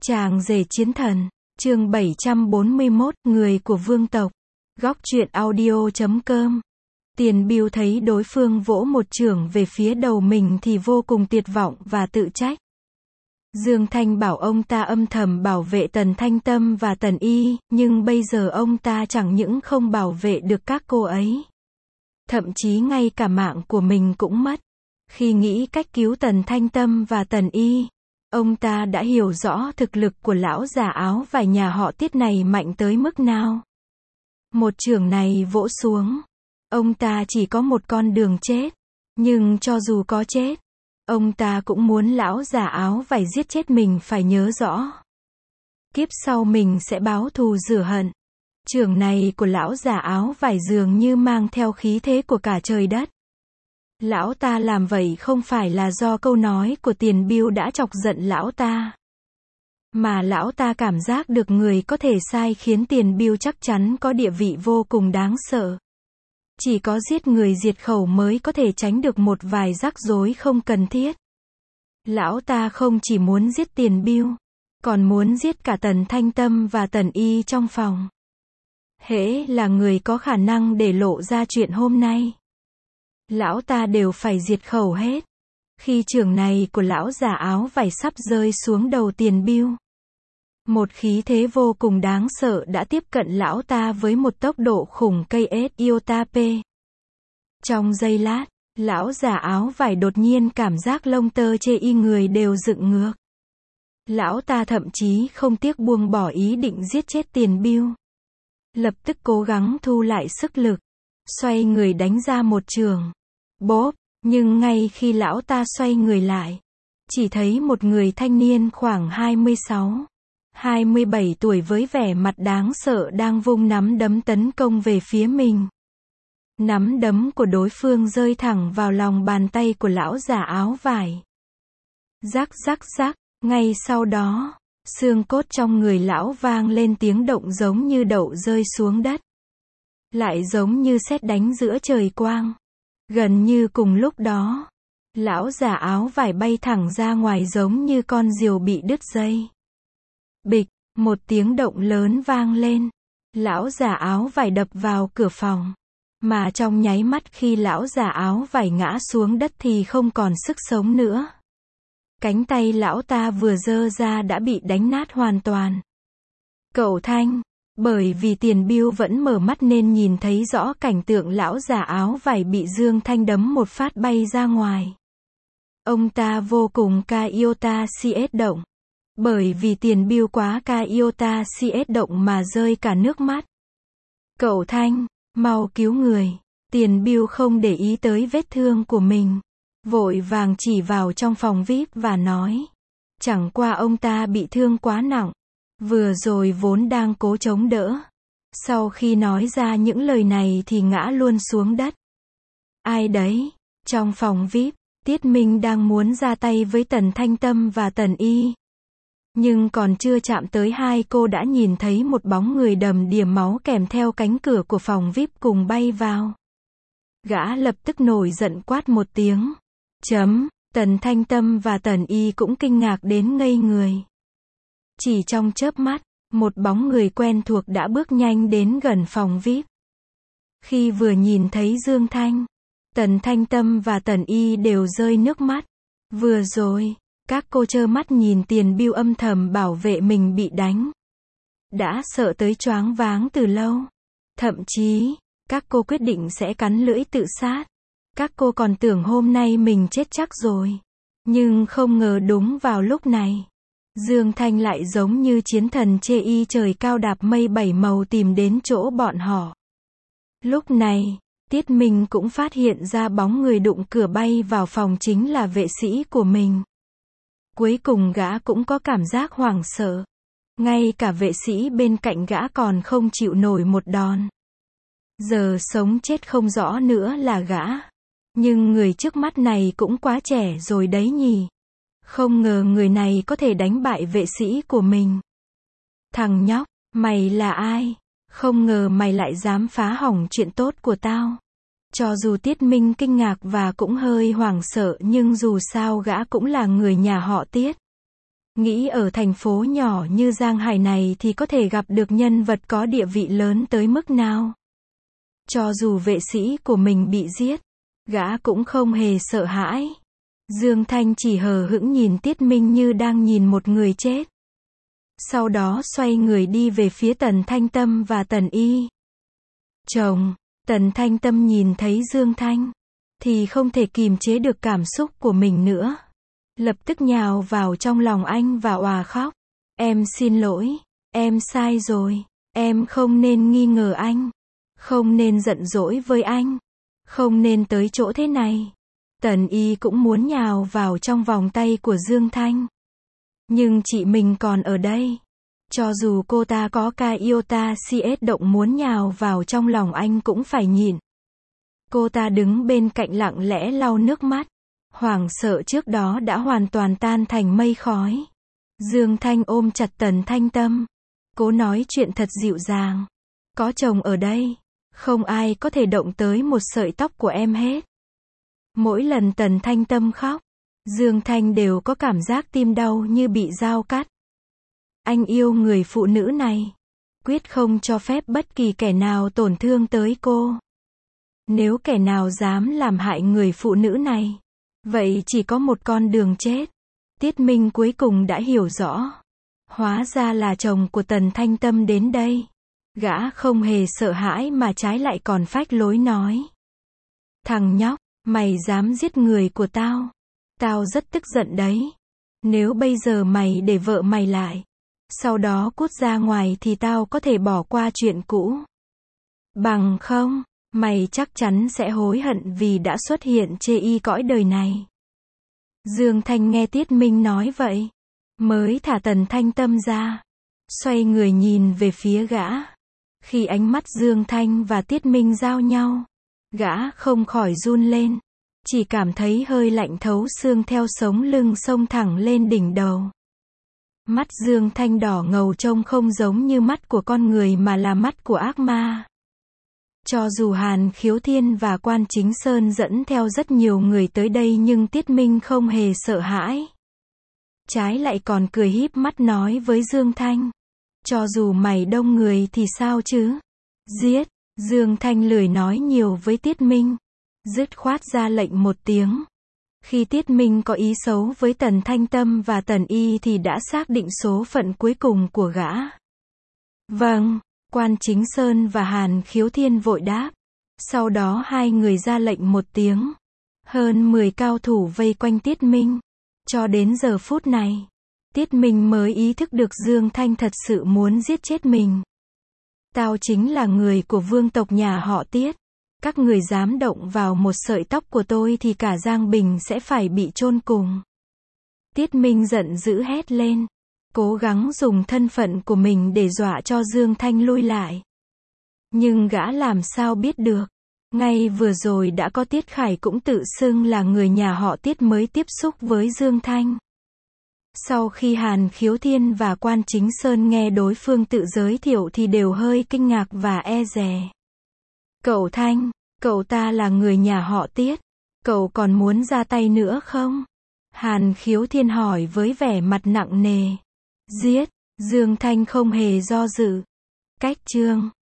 Chàng rể chiến thần, chương 741, người của vương tộc. Góc truyện audio.com. Tiền Bưu thấy đối phương vỗ một chưởng về phía đầu mình thì vô cùng tuyệt vọng và tự trách. Dương Thanh bảo ông ta âm thầm bảo vệ Tần Thanh Tâm và Tần Y, nhưng bây giờ ông ta chẳng những không bảo vệ được các cô ấy, thậm chí ngay cả mạng của mình cũng mất. Khi nghĩ cách cứu Tần Thanh Tâm và Tần Y, ông ta đã hiểu rõ thực lực của lão già áo vải nhà họ Tiết này mạnh tới mức nào. Một chưởng này vỗ xuống, ông ta chỉ có một con đường chết. Nhưng cho dù có chết, ông ta cũng muốn lão già áo vải giết chết mình phải nhớ rõ. Kiếp sau mình sẽ báo thù rửa hận. Chưởng này của lão già áo vải dường như mang theo khí thế của cả trời đất. Lão ta làm vậy không phải là do câu nói của Tiền Bưu đã chọc giận lão ta, mà lão ta cảm giác được người có thể sai khiến Tiền Bưu chắc chắn có địa vị vô cùng đáng sợ. Chỉ có giết người diệt khẩu mới có thể tránh được một vài rắc rối không cần thiết. Lão ta không chỉ muốn giết Tiền Bưu, còn muốn giết cả Tần Thanh Tâm và Tần Y trong phòng. Hễ là người có khả năng để lộ ra chuyện hôm nay, lão ta đều phải diệt khẩu hết. Khi chưởng này của lão già áo vải sắp rơi xuống đầu Tiền Bưu, một khí thế vô cùng đáng sợ đã tiếp cận lão ta với một tốc độ khủng cây iota p. Trong giây lát, lão già áo vải đột nhiên cảm giác lông tơ chê y người đều dựng ngược. Lão ta thậm chí không tiếc buông bỏ ý định giết chết Tiền Bưu. Lập tức cố gắng thu lại sức lực, xoay người đánh ra một chưởng. Bốp, nhưng ngay khi lão ta xoay người lại, chỉ thấy một người thanh niên khoảng 26, 27 tuổi với vẻ mặt đáng sợ đang vung nắm đấm tấn công về phía mình. Nắm đấm của đối phương rơi thẳng vào lòng bàn tay của lão già áo vải. Rắc rắc rắc, ngay sau đó, xương cốt trong người lão vang lên tiếng động giống như đậu rơi xuống đất. Lại giống như sét đánh giữa trời quang. Gần như cùng lúc đó, lão già áo vải bay thẳng ra ngoài giống như con diều bị đứt dây. Bịch, một tiếng động lớn vang lên. Lão già áo vải đập vào cửa phòng. Mà trong nháy mắt khi lão già áo vải ngã xuống đất thì không còn sức sống nữa. Cánh tay lão ta vừa giơ ra đã bị đánh nát hoàn toàn. Cậu Thanh, bởi vì Tiền Bưu vẫn mở mắt nên nhìn thấy rõ cảnh tượng lão già áo vải bị Dương Thanh đấm một phát bay ra ngoài. Ông ta vô cùng iota cs động. Bởi vì Tiền Bưu quá iota cs động mà rơi cả nước mắt. Cậu Thanh, mau cứu người. Tiền Bưu không để ý tới vết thương của mình, vội vàng chỉ vào trong phòng VIP và nói. Chẳng qua ông ta bị thương quá nặng, vừa rồi vốn đang cố chống đỡ. Sau khi nói ra những lời này thì ngã luôn xuống đất. Ai đấy? Trong phòng VIP, Tiết Minh đang muốn ra tay với Tần Thanh Tâm và Tần Y. Nhưng còn chưa chạm tới hai cô đã nhìn thấy một bóng người đầm đìa máu kèm theo cánh cửa của phòng VIP cùng bay vào. Gã lập tức nổi giận quát một tiếng. Tần Thanh Tâm và Tần Y cũng kinh ngạc đến ngây người. Chỉ trong chớp mắt, một bóng người quen thuộc đã bước nhanh đến gần phòng VIP. Khi vừa nhìn thấy Dương Thanh, Tần Thanh Tâm và Tần Y đều rơi nước mắt. Vừa rồi, các cô trơ mắt nhìn Tiền Bưu âm thầm bảo vệ mình bị đánh. Đã sợ tới choáng váng từ lâu. Thậm chí, các cô quyết định sẽ cắn lưỡi tự sát. Các cô còn tưởng hôm nay mình chết chắc rồi. Nhưng không ngờ đúng vào lúc này, Dương Thanh lại giống như chiến thần chê y trời cao đạp mây bảy màu tìm đến chỗ bọn họ. Lúc này, Tiết Minh cũng phát hiện ra bóng người đụng cửa bay vào phòng chính là vệ sĩ của mình. Cuối cùng gã cũng có cảm giác hoảng sợ. Ngay cả vệ sĩ bên cạnh gã còn không chịu nổi một đòn. Giờ sống chết không rõ nữa là gã. Nhưng người trước mắt này cũng quá trẻ rồi đấy nhỉ. Không ngờ người này có thể đánh bại vệ sĩ của mình. Thằng nhóc, mày là ai? Không ngờ mày lại dám phá hỏng chuyện tốt của tao. Cho dù Tiết Minh kinh ngạc và cũng hơi hoảng sợ nhưng dù sao gã cũng là người nhà họ Tiết. Nghĩ ở thành phố nhỏ như Giang Hải này thì có thể gặp được nhân vật có địa vị lớn tới mức nào. Cho dù vệ sĩ của mình bị giết, gã cũng không hề sợ hãi. Dương Thanh chỉ hờ hững nhìn Tiết Minh như đang nhìn một người chết. Sau đó xoay người đi về phía Tần Thanh Tâm và Tần Y. Chồng, Tần Thanh Tâm nhìn thấy Dương Thanh, thì không thể kìm chế được cảm xúc của mình nữa. Lập tức nhào vào trong lòng anh và òa khóc. Em xin lỗi, em sai rồi, em không nên nghi ngờ anh, không nên giận dỗi với anh, không nên tới chỗ thế này. Tần Y cũng muốn nhào vào trong vòng tay của Dương Thanh. Nhưng chị mình còn ở đây. Cho dù cô ta có ca iota CS động muốn nhào vào trong lòng anh cũng phải nhịn. Cô ta đứng bên cạnh lặng lẽ lau nước mắt. Hoảng sợ trước đó đã hoàn toàn tan thành mây khói. Dương Thanh ôm chặt Tần Thanh Tâm. Cố nói chuyện thật dịu dàng. Có chồng ở đây, không ai có thể động tới một sợi tóc của em hết. Mỗi lần Tần Thanh Tâm khóc, Dương Thanh đều có cảm giác tim đau như bị dao cắt. Anh yêu người phụ nữ này. Quyết không cho phép bất kỳ kẻ nào tổn thương tới cô. Nếu kẻ nào dám làm hại người phụ nữ này, vậy chỉ có một con đường chết. Tiết Minh cuối cùng đã hiểu rõ. Hóa ra là chồng của Tần Thanh Tâm đến đây. Gã không hề sợ hãi mà trái lại còn phách lối nói. Thằng nhóc, mày dám giết người của tao. Tao rất tức giận đấy. Nếu bây giờ mày để vợ mày lại, sau đó cút ra ngoài thì tao có thể bỏ qua chuyện cũ. Bằng không, mày chắc chắn sẽ hối hận vì đã xuất hiện chê y cõi đời này. Dương Thanh nghe Tiết Minh nói vậy, mới thả Tần Thanh Tâm ra, xoay người nhìn về phía gã. Khi ánh mắt Dương Thanh và Tiết Minh giao nhau, gã không khỏi run lên, chỉ cảm thấy hơi lạnh thấu xương theo sống lưng xông thẳng lên đỉnh đầu. Mắt Dương Thanh đỏ ngầu trông không giống như mắt của con người mà là mắt của ác ma. Cho dù Hàn Khiếu Thiên và Quan Chính Sơn dẫn theo rất nhiều người tới đây nhưng Tiết Minh không hề sợ hãi. Trái lại còn cười híp mắt nói với Dương Thanh. Cho dù mày đông người thì sao chứ? Giết! Dương Thanh lười nói nhiều với Tiết Minh. Dứt khoát ra lệnh một tiếng. Khi Tiết Minh có ý xấu với Tần Thanh Tâm và Tần Y thì đã xác định số phận cuối cùng của gã. Vâng, Quan Chính Sơn và Hàn Khiếu Thiên vội đáp. Sau đó hai người ra lệnh một tiếng. Hơn 10 cao thủ vây quanh Tiết Minh. Cho đến giờ phút này, Tiết Minh mới ý thức được Dương Thanh thật sự muốn giết chết mình. Tao chính là người của vương tộc nhà họ Tiết. Các người dám động vào một sợi tóc của tôi thì cả Giang Bình sẽ phải bị chôn cùng. Tiết Minh giận dữ hét lên. Cố gắng dùng thân phận của mình để dọa cho Dương Thanh lui lại. Nhưng gã làm sao biết được. Ngay vừa rồi đã có Tiết Khải cũng tự xưng là người nhà họ Tiết mới tiếp xúc với Dương Thanh. Sau khi Hàn Khiếu Thiên và Quan Chính Sơn nghe đối phương tự giới thiệu thì đều hơi kinh ngạc và e dè. Cậu Thanh, cậu ta là người nhà họ Tiết. Cậu còn muốn ra tay nữa không? Hàn Khiếu Thiên hỏi với vẻ mặt nặng nề. Giết! Dương Thanh không hề do dự. Cách chương